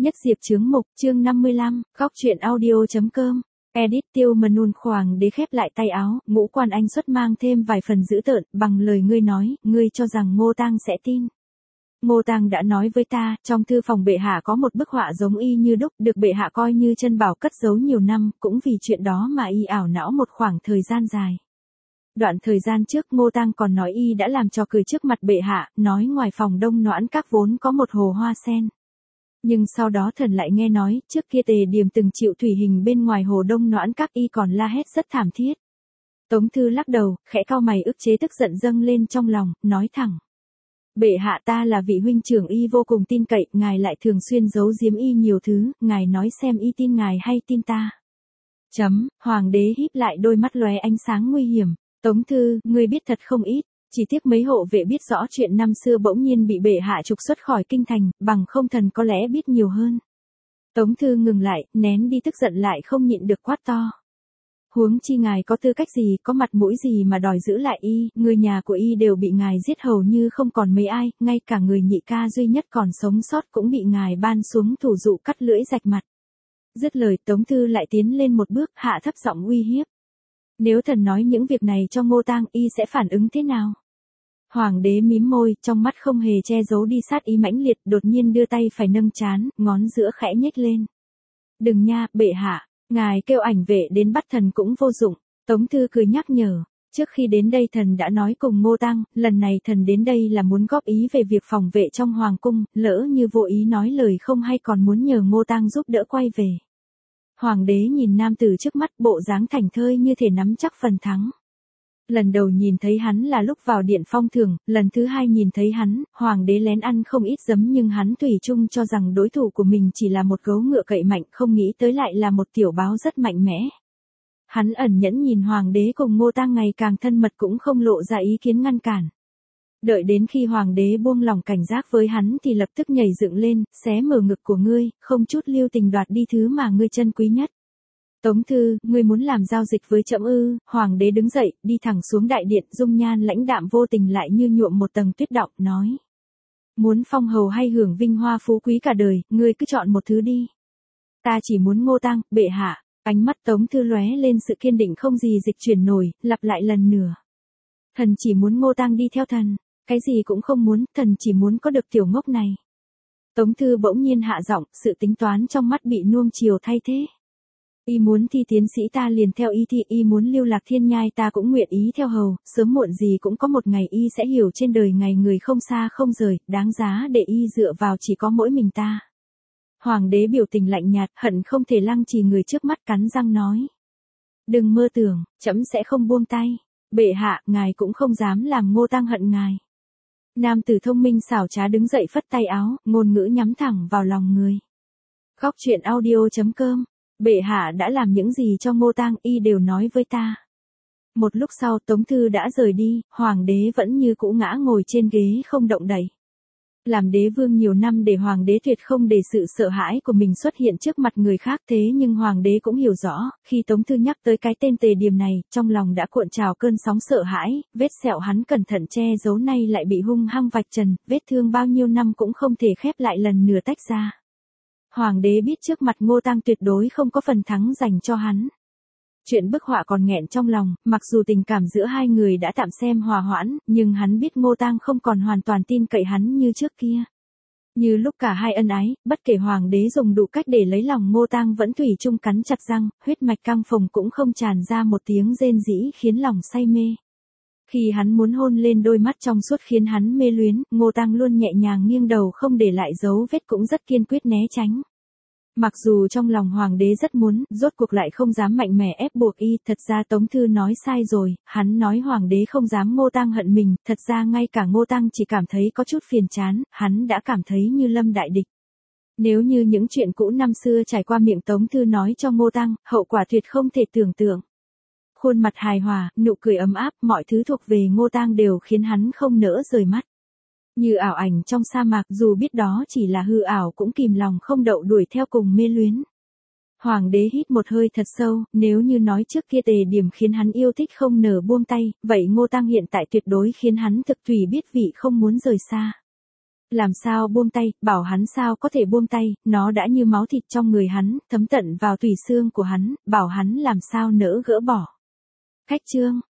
Nhất Diệp chướng mục, chương 55, góc truyện audio.com. Edit Tiêu Mân Nôn Hoàng đế khép lại tay áo, ngũ quan anh xuất mang thêm vài phần dữ tợn, bằng lời ngươi nói, ngươi cho rằng Ngô Tang sẽ tin. Ngô Tang đã nói với ta, trong thư phòng bệ hạ có một bức họa giống y như đúc, được bệ hạ coi như chân bảo cất giấu nhiều năm, cũng vì chuyện đó mà y ảo não một khoảng thời gian dài. Đoạn thời gian trước Ngô Tang còn nói y đã làm trò cười trước mặt bệ hạ, nói ngoài phòng Đông Noãn Các vốn có một hồ hoa sen. Nhưng sau đó thần lại nghe nói, trước kia Tề Điềm từng chịu thủy hình bên ngoài hồ Đông Noãn Các, y còn la hét rất thảm thiết. Tống Thư lắc đầu, khẽ cau mày ức chế tức giận dâng lên trong lòng, nói thẳng. Bệ hạ, ta là vị huynh trưởng y vô cùng tin cậy, ngài lại thường xuyên giấu giếm y nhiều thứ, ngài nói xem y tin ngài hay tin ta. Hoàng đế híp lại đôi mắt lóe ánh sáng nguy hiểm. Tống Thư, ngươi biết thật không ít. Chỉ tiếc mấy hộ vệ biết rõ chuyện năm xưa bỗng nhiên bị bệ hạ trục xuất khỏi kinh thành, bằng không thần có lẽ biết nhiều hơn. Tống Thư ngừng lại, nén đi tức giận lại không nhịn được quát to. Huống chi ngài có tư cách gì, có mặt mũi gì mà đòi giữ lại y, người nhà của y đều bị ngài giết hầu như không còn mấy ai, ngay cả người nhị ca duy nhất còn sống sót cũng bị ngài ban xuống thủ dụ cắt lưỡi rạch mặt. Dứt lời Tống Thư lại tiến lên một bước, hạ thấp giọng uy hiếp. Nếu thần nói những việc này cho Ngô Tang, y sẽ phản ứng thế nào? Hoàng đế mím môi, trong mắt không hề che giấu đi sát ý mãnh liệt, đột nhiên đưa tay phải nâng trán, ngón giữa khẽ nhếch lên. Đừng nha, bệ hạ, ngài kêu ảnh vệ đến bắt thần cũng vô dụng. Tống Thư cười nhắc nhở, trước khi đến đây thần đã nói cùng Ngô Tang, lần này thần đến đây là muốn góp ý về việc phòng vệ trong hoàng cung, lỡ như vô ý nói lời không hay còn muốn nhờ Ngô Tang giúp đỡ quay về. Hoàng đế nhìn nam tử trước mắt, bộ dáng thảnh thơi như thể nắm chắc phần thắng. Lần đầu nhìn thấy hắn là lúc vào điện phong thưởng, lần thứ hai nhìn thấy hắn, hoàng đế lén ăn không ít giấm nhưng hắn thủy chung cho rằng đối thủ của mình chỉ là một gấu ngựa cậy mạnh, không nghĩ tới lại là một tiểu báo rất mạnh mẽ. Hắn ẩn nhẫn nhìn hoàng đế cùng Ngô Tang ngày càng thân mật cũng không lộ ra ý kiến ngăn cản. Đợi đến khi hoàng đế buông lòng cảnh giác với hắn thì lập tức nhảy dựng lên, xé mở ngực của ngươi, không chút lưu tình đoạt đi thứ mà ngươi chân quý nhất. Tống Thư, ngươi muốn làm giao dịch với trẫm ư? Hoàng đế đứng dậy, đi thẳng xuống đại điện, dung nhan lãnh đạm vô tình lại như nhuộm một tầng tuyết đọng, nói. Muốn phong hầu hay hưởng vinh hoa phú quý cả đời, ngươi cứ chọn một thứ đi. Ta chỉ muốn Ngô Tang, bệ hạ. Ánh mắt Tống Thư lóe lên sự kiên định không gì dịch chuyển nổi, lặp lại lần nữa. Thần chỉ muốn Ngô Tang đi theo thần, cái gì cũng không muốn, thần chỉ muốn có được tiểu ngốc này. Tống Thư bỗng nhiên hạ giọng, sự tính toán trong mắt bị nuông chiều thay thế. Y muốn thi tiến sĩ ta liền theo y thi, y muốn lưu lạc thiên nhai ta cũng nguyện ý theo hầu, sớm muộn gì cũng có một ngày y sẽ hiểu trên đời ngày người không xa không rời, đáng giá để y dựa vào chỉ có mỗi mình ta. Hoàng đế biểu tình lạnh nhạt, hận không thể lăng trì người trước mắt, cắn răng nói. Đừng mơ tưởng, trẫm sẽ không buông tay. Bệ hạ, ngài cũng không dám làm Ngô Tang hận ngài. Nam tử thông minh xảo trá đứng dậy phất tay áo, ngôn ngữ nhắm thẳng vào lòng người. Góc truyện audio.com. Bệ hạ đã làm những gì cho Ngô Tang, y đều nói với ta. Một lúc sau Tống Thư đã rời đi, hoàng đế vẫn như cũ ngã ngồi trên ghế không động đậy. Làm đế vương nhiều năm để hoàng đế tuyệt không để sự sợ hãi của mình xuất hiện trước mặt người khác, thế nhưng hoàng đế cũng hiểu rõ, khi Tống Thư nhắc tới cái tên Tề Điềm này, trong lòng đã cuộn trào cơn sóng sợ hãi, vết sẹo hắn cẩn thận che giấu nay lại bị hung hăng vạch trần, vết thương bao nhiêu năm cũng không thể khép lại lần nữa tách ra. Hoàng đế biết trước mặt Ngô Tang tuyệt đối không có phần thắng dành cho hắn. Chuyện bức họa còn nghẹn trong lòng, mặc dù tình cảm giữa hai người đã tạm xem hòa hoãn, nhưng hắn biết Ngô Tang không còn hoàn toàn tin cậy hắn như trước kia. Như lúc cả hai ân ái, bất kể hoàng đế dùng đủ cách để lấy lòng Ngô Tang vẫn thủy chung cắn chặt răng, huyết mạch căng phồng cũng không tràn ra một tiếng rên rỉ khiến lòng say mê. Khi hắn muốn hôn lên đôi mắt trong suốt khiến hắn mê luyến, Ngô Tang luôn nhẹ nhàng nghiêng đầu không để lại dấu vết cũng rất kiên quyết né tránh. Mặc dù trong lòng hoàng đế rất muốn, rốt cuộc lại không dám mạnh mẽ ép buộc y, thật ra Tống Thư nói sai rồi, hắn nói hoàng đế không dám Ngô Tang hận mình, thật ra ngay cả Ngô Tang chỉ cảm thấy có chút phiền chán, hắn đã cảm thấy như lâm đại địch. Nếu như những chuyện cũ năm xưa trải qua miệng Tống Thư nói cho Ngô Tang, hậu quả tuyệt không thể tưởng tượng. Khuôn mặt hài hòa, nụ cười ấm áp, mọi thứ thuộc về Ngô Tang đều khiến hắn không nỡ rời mắt. Như ảo ảnh trong sa mạc, dù biết đó chỉ là hư ảo cũng kìm lòng không đậu đuổi theo cùng mê luyến. Hoàng đế hít một hơi thật sâu, nếu như nói trước kia Tề Điềm khiến hắn yêu thích không nỡ buông tay, vậy Ngô Tang hiện tại tuyệt đối khiến hắn thực thủy biết vị không muốn rời xa. Làm sao buông tay, bảo hắn sao có thể buông tay, nó đã như máu thịt trong người hắn, thấm tận vào tủy xương của hắn, bảo hắn làm sao nỡ gỡ bỏ. Khách trương.